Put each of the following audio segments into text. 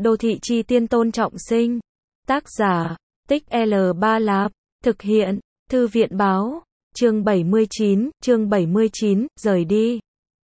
Đô thị chi tiên Tôn Trọng Sinh. Tác giả, Tích L3 Lạp. Thực hiện, Thư viện báo. Chương 79, rời đi.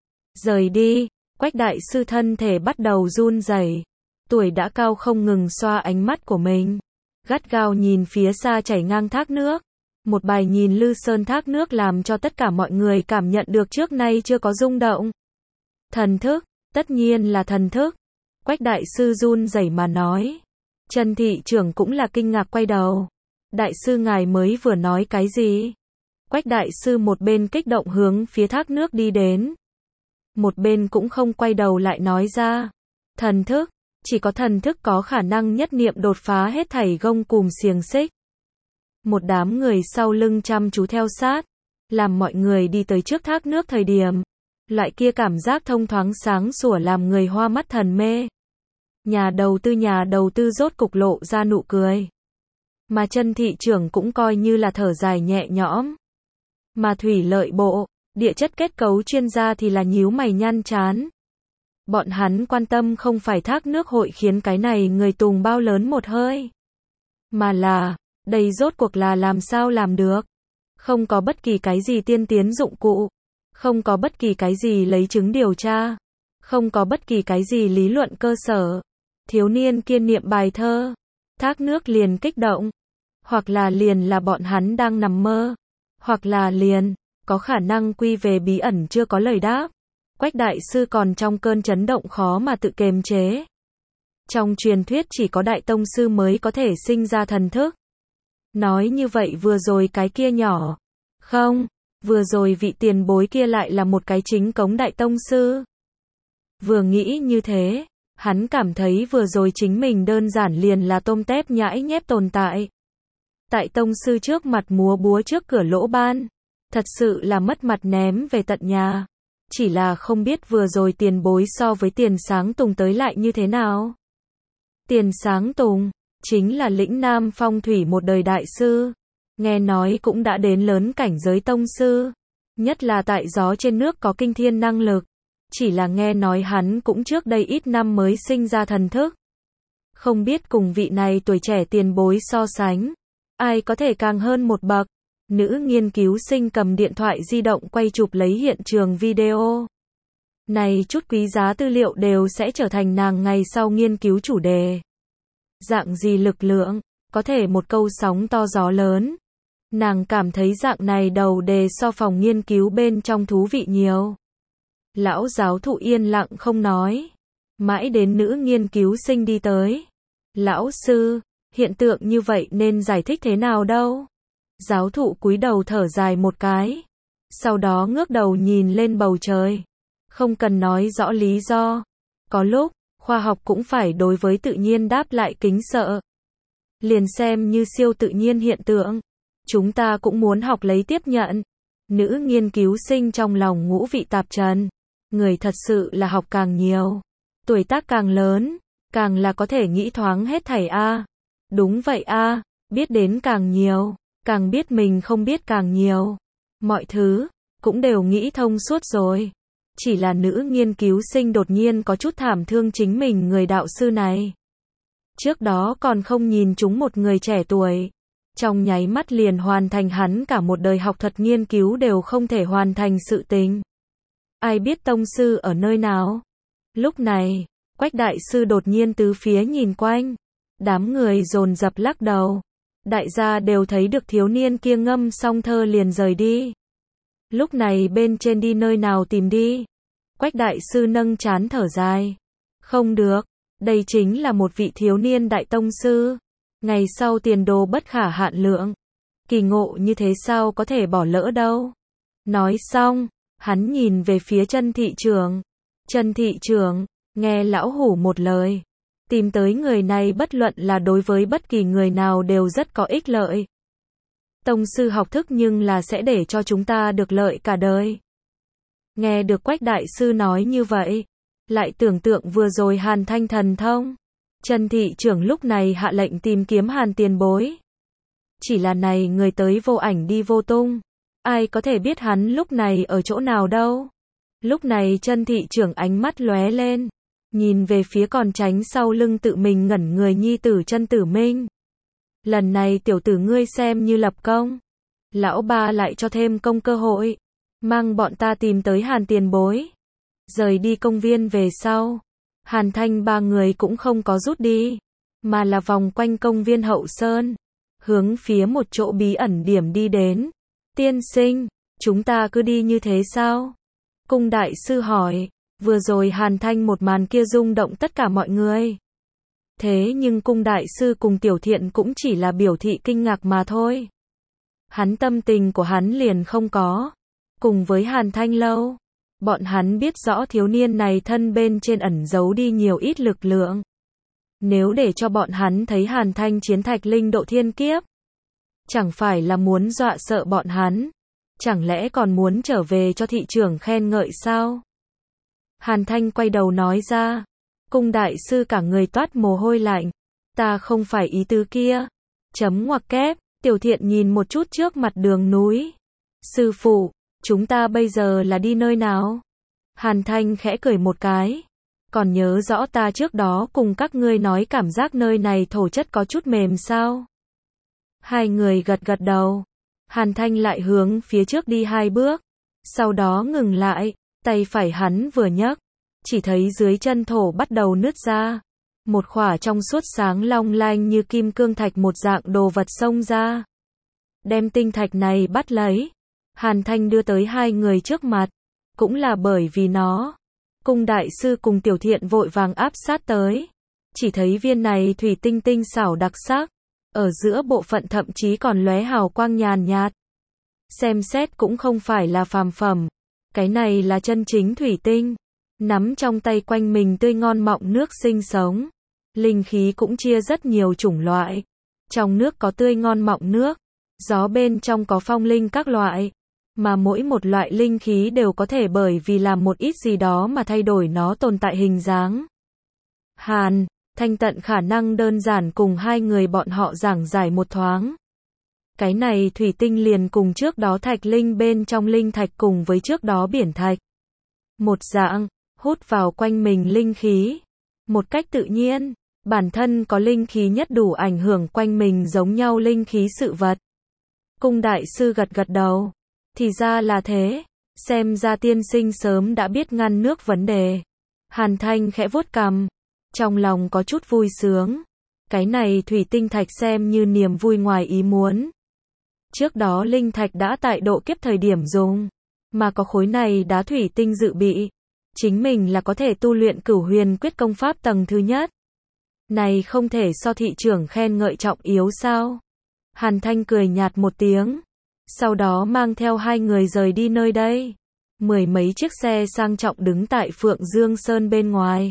Rời đi, Quách đại sư thân thể bắt đầu run rẩy. Tuổi đã cao không ngừng xoa ánh mắt của mình. Gắt gao nhìn phía xa chảy ngang thác nước. Một bài nhìn Lư Sơn thác nước làm cho tất cả mọi người cảm nhận được trước nay chưa có rung động. Thần thức, tất nhiên là thần thức. Quách đại sư run rẩy mà nói. Trần thị trưởng cũng là kinh ngạc quay đầu. Đại sư ngài mới vừa nói cái gì? Quách đại sư một bên kích động hướng phía thác nước đi đến. Một bên cũng không quay đầu lại nói ra. Thần thức, chỉ có thần thức có khả năng nhất niệm đột phá hết thảy gông cùm xiềng xích. Một đám người sau lưng chăm chú theo sát, làm mọi người đi tới trước thác nước thời điểm. Loại kia cảm giác thông thoáng sáng sủa làm người hoa mắt thần mê. Nhà đầu tư rốt cục lộ ra nụ cười. Mà Trần thị trưởng cũng coi như là thở dài nhẹ nhõm. Mà thủy lợi bộ, địa chất kết cấu chuyên gia thì là nhíu mày nhăn chán. Bọn hắn quan tâm không phải thác nước hội khiến cái này người tùng bao lớn một hơi. Mà là, đây rốt cuộc là làm sao làm được. Không có bất kỳ cái gì tiên tiến dụng cụ. Không có bất kỳ cái gì lấy chứng điều tra. Không có bất kỳ cái gì lý luận cơ sở. Thiếu niên kia niệm bài thơ. Thác nước liền kích động. Hoặc là liền là bọn hắn đang nằm mơ. Hoặc là liền, có khả năng quy về bí ẩn chưa có lời đáp. Quách đại sư còn trong cơn chấn động khó mà tự kiềm chế. Trong truyền thuyết chỉ có đại tông sư mới có thể sinh ra thần thức. Nói như vậy vừa rồi cái kia nhỏ. Không, vừa rồi vị tiền bối kia lại là một cái chính cống đại tông sư. Vừa nghĩ như thế, hắn cảm thấy vừa rồi chính mình đơn giản liền là tôm tép nhãi nhép tồn tại. Tại tông sư trước mặt múa búa trước cửa lỗ ban. Thật sự là mất mặt ném về tận nhà. Chỉ là không biết vừa rồi tiền bối so với Tiền Sáng Tùng tới lại như thế nào. Tiền Sáng Tùng, chính là lĩnh nam phong thủy một đời đại sư. Nghe nói cũng đã đến lớn cảnh giới tông sư. Nhất là tại gió trên nước có kinh thiên năng lực. Chỉ là nghe nói hắn cũng trước đây ít năm mới sinh ra thần thức. Không biết cùng vị này tuổi trẻ tiền bối so sánh. Ai có thể càng hơn một bậc. Nữ nghiên cứu sinh cầm điện thoại di động quay chụp lấy hiện trường video. Này chút quý giá tư liệu đều sẽ trở thành nàng ngày sau nghiên cứu chủ đề. Dạng gì lực lượng, có thể một câu sóng to gió lớn. Nàng cảm thấy dạng này đầu đề so phòng nghiên cứu bên trong thú vị nhiều. Lão giáo thụ yên lặng không nói. Mãi đến nữ nghiên cứu sinh đi tới. Lão sư, hiện tượng như vậy nên giải thích thế nào đâu? Giáo thụ cúi đầu thở dài một cái. Sau đó ngước đầu nhìn lên bầu trời. Không cần nói rõ lý do. Có lúc, khoa học cũng phải đối với tự nhiên đáp lại kính sợ. Liền xem như siêu tự nhiên hiện tượng. Chúng ta cũng muốn học lấy tiếp nhận. Nữ nghiên cứu sinh trong lòng ngũ vị tạp trần. Người thật sự là học càng nhiều. Tuổi tác càng lớn. Càng là có thể nghĩ thoáng hết thảy a. Đúng vậy a, biết đến càng nhiều. Càng biết mình không biết càng nhiều. Mọi thứ, cũng đều nghĩ thông suốt rồi. Chỉ là nữ nghiên cứu sinh đột nhiên có chút thảm thương chính mình người đạo sư này. Trước đó còn không nhìn chúng một người trẻ tuổi. Trong nháy mắt liền hoàn thành hắn cả một đời học thuật nghiên cứu đều không thể hoàn thành sự tình. Ai biết tông sư ở nơi nào? Lúc này, Quách đại sư đột nhiên tứ phía nhìn quanh. Đám người dồn dập lắc đầu. Đại gia đều thấy được thiếu niên kia ngâm xong thơ liền rời đi. Lúc này bên trên đi nơi nào tìm đi? Quách đại sư nâng trán thở dài. Không được, đây chính là một vị thiếu niên đại tông sư. Ngày sau tiền đồ bất khả hạn lượng. Kỳ ngộ như thế sao có thể bỏ lỡ đâu. Nói xong, hắn nhìn về phía Trần thị trưởng. Trần thị trưởng, nghe lão hủ một lời. Tìm tới người này bất luận là đối với bất kỳ người nào đều rất có ích lợi. Tông sư học thức nhưng là sẽ để cho chúng ta được lợi cả đời. Nghe được Quách đại sư nói như vậy, lại tưởng tượng vừa rồi Hàn Thanh thần thông. Trần thị trưởng lúc này hạ lệnh tìm kiếm Hàn tiền bối. Chỉ là này người tới vô ảnh đi vô tung. Ai có thể biết hắn lúc này ở chỗ nào đâu. Lúc này Trần thị trưởng ánh mắt lóe lên. nhìn về phía còn tránh sau lưng tự mình ngẩn người nhi tử Chân Tử Minh. Lần này tiểu tử ngươi xem như lập công. Lão ba lại cho thêm công cơ hội. Mang bọn ta tìm tới Hàn tiền bối. Rời đi công viên về sau. Hàn Thanh ba người cũng không có rút đi. Mà là vòng quanh công viên Hậu Sơn. Hướng phía một chỗ bí ẩn điểm đi đến. Tiên sinh, chúng ta cứ đi như thế sao? Cung đại sư hỏi. Vừa rồi Hàn Thanh một màn kia rung động tất cả mọi người. Thế nhưng cung đại sư cùng Tiểu Thiện cũng chỉ là biểu thị kinh ngạc mà thôi. Hắn tâm tình của hắn liền không có. Cùng với Hàn Thanh lâu. Bọn hắn biết rõ thiếu niên này thân bên trên ẩn giấu đi nhiều ít lực lượng. Nếu để cho bọn hắn thấy Hàn Thanh chiến thạch linh độ thiên kiếp. Chẳng phải là muốn dọa sợ bọn hắn. Chẳng lẽ còn muốn trở về cho thị trưởng khen ngợi sao? Hàn Thanh quay đầu nói ra. Cung đại sư cả người toát mồ hôi lạnh. Ta không phải ý tứ kia. Chấm ngoặc kép. Tiểu Thiện nhìn một chút trước mặt đường núi. Sư phụ, chúng ta bây giờ là đi nơi nào? Hàn Thanh khẽ cười một cái. Còn nhớ rõ ta trước đó cùng các ngươi nói cảm giác nơi này thổ chất có chút mềm sao? Hai người gật gật đầu. Hàn Thanh lại hướng phía trước đi 2 bước. Sau đó ngừng lại, tay phải hắn vừa nhấc. Chỉ thấy dưới chân thổ bắt đầu nứt ra. Một khỏa trong suốt sáng long lanh như kim cương thạch một dạng đồ vật xông ra. Đem tinh thạch này bắt lấy. Hàn Thanh đưa tới hai người trước mặt. Cũng là bởi vì nó. Cung đại sư cùng Tiểu Thiện vội vàng áp sát tới. Chỉ thấy viên này thủy tinh tinh xảo đặc sắc. Ở giữa bộ phận thậm chí còn lóe hào quang nhàn nhạt. Xem xét cũng không phải là phàm phẩm. Cái này là chân chính thủy tinh. Nắm trong tay quanh mình tươi ngon mọng nước sinh sống. Linh khí cũng chia rất nhiều chủng loại. Trong nước có tươi ngon mọng nước. Gió bên trong có phong linh các loại. Mà mỗi một loại linh khí đều có thể bởi vì làm một ít gì đó mà thay đổi nó tồn tại hình dáng. Hàn Thanh tận khả năng đơn giản cùng hai người bọn họ giảng giải một thoáng. Cái này thủy tinh liền cùng trước đó thạch linh bên trong linh thạch cùng với trước đó biển thạch. Một dạng, hút vào quanh mình linh khí. Một cách tự nhiên, bản thân có linh khí nhất đủ ảnh hưởng quanh mình giống nhau linh khí sự vật. Cung đại sư gật gật đầu. Thì ra là thế, xem ra tiên sinh sớm đã biết ngăn nước vấn đề. Hàn Thanh khẽ vuốt cằm, trong lòng có chút vui sướng. Cái này thủy tinh thạch xem như niềm vui ngoài ý muốn. Trước đó linh thạch đã tại độ kiếp thời điểm dùng, mà có khối này đá thủy tinh dự bị. Chính mình là có thể tu luyện Cửu Huyền Quyết công pháp tầng thứ nhất. Này không thể so thị trưởng khen ngợi trọng yếu sao? Hàn Thanh cười nhạt một tiếng. Sau đó mang theo hai người rời đi nơi đây. 10 mấy chiếc xe sang trọng đứng tại Phượng Dương Sơn bên ngoài.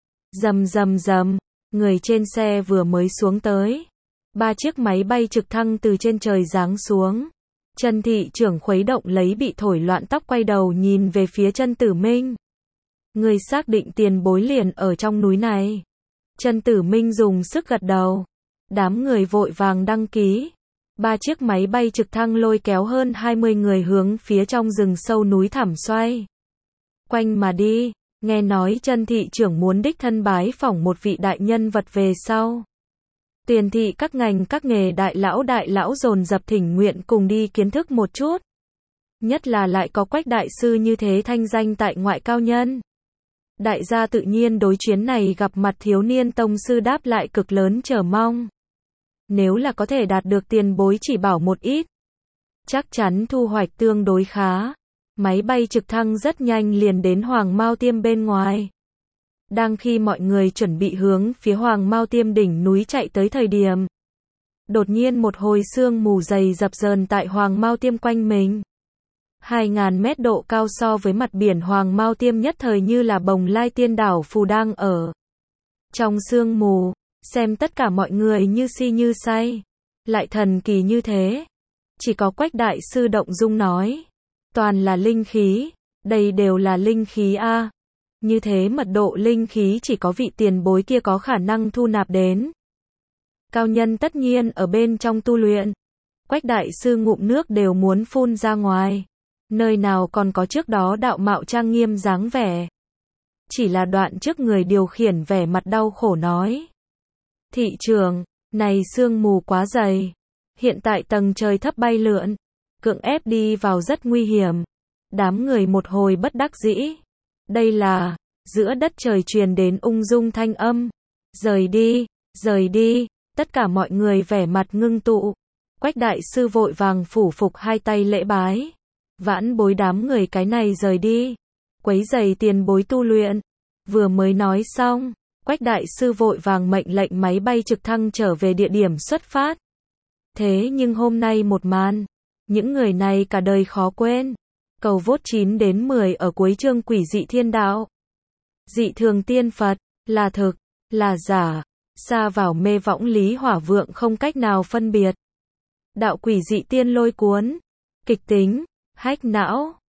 Rầm rầm rầm, người trên xe vừa mới xuống tới. 3 chiếc máy bay trực thăng từ trên trời giáng xuống. Chân thị trưởng khuấy động lấy bị thổi loạn tóc quay đầu nhìn về phía Chân Tử Minh. Người xác định tiền bối liền ở trong núi này. Chân Tử Minh dùng sức gật đầu. Đám người vội vàng đăng ký. 3 chiếc máy bay trực thăng lôi kéo hơn 20 người hướng phía trong rừng sâu núi thẳm xoay quanh mà đi. Nghe nói Chân thị trưởng muốn đích thân bái phỏng một vị đại nhân vật về sau. Tiền thị các ngành các nghề đại lão dồn dập thỉnh nguyện cùng đi kiến thức một chút. Nhất là lại có Quách đại sư như thế thanh danh tại ngoại cao nhân. Đại gia tự nhiên đối chuyến này gặp mặt thiếu niên tông sư đáp lại cực lớn chờ mong. Nếu là có thể đạt được tiền bối chỉ bảo một ít, chắc chắn thu hoạch tương đối khá. Máy bay trực thăng rất nhanh liền đến Hoàng Mao Tiêm bên ngoài. Đang khi mọi người chuẩn bị hướng phía Hoàng Mao Tiêm đỉnh núi chạy tới thời điểm, đột nhiên một hồi sương mù dày dập dờn tại Hoàng Mao Tiêm quanh mình. 2000 mét độ cao so với mặt biển Hoàng Mao Tiêm nhất thời như là Bồng Lai Tiên đảo phù đang ở trong sương mù, xem tất cả mọi người như si như say, lại thần kỳ như thế. Chỉ có Quách đại sư động dung nói, toàn là linh khí, đây đều là linh khí a. Như thế mật độ linh khí chỉ có vị tiền bối kia có khả năng thu nạp đến. Cao nhân tất nhiên ở bên trong tu luyện. Quách đại sư ngụm nước đều muốn phun ra ngoài. Nơi nào còn có trước đó đạo mạo trang nghiêm dáng vẻ. chỉ là đoạn trước người điều khiển vẻ mặt đau khổ nói. Thị trường, này sương mù quá dày. Hiện tại tầng trời thấp bay lượn, cưỡng ép đi vào rất nguy hiểm. Đám người một hồi bất đắc dĩ. Đây là, giữa đất trời truyền đến ung dung thanh âm. Rời đi, tất cả mọi người vẻ mặt ngưng tụ. Quách đại sư vội vàng phủ phục hai tay lễ bái. Vãn bối đám người cái này rời đi. Quấy rầy tiền bối tu luyện. Vừa mới nói xong, Quách đại sư vội vàng mệnh lệnh máy bay trực thăng trở về địa điểm xuất phát. Thế nhưng hôm nay một màn, những người này cả đời khó quên. Cầu vote 9 đến 10 ở cuối chương Quỷ dị thiên đạo. Dị thường tiên Phật, là thực, là giả, xa vào mê võng Lý Hỏa Vượng không cách nào phân biệt. Đạo quỷ dị tiên lôi cuốn, kịch tính, hách não.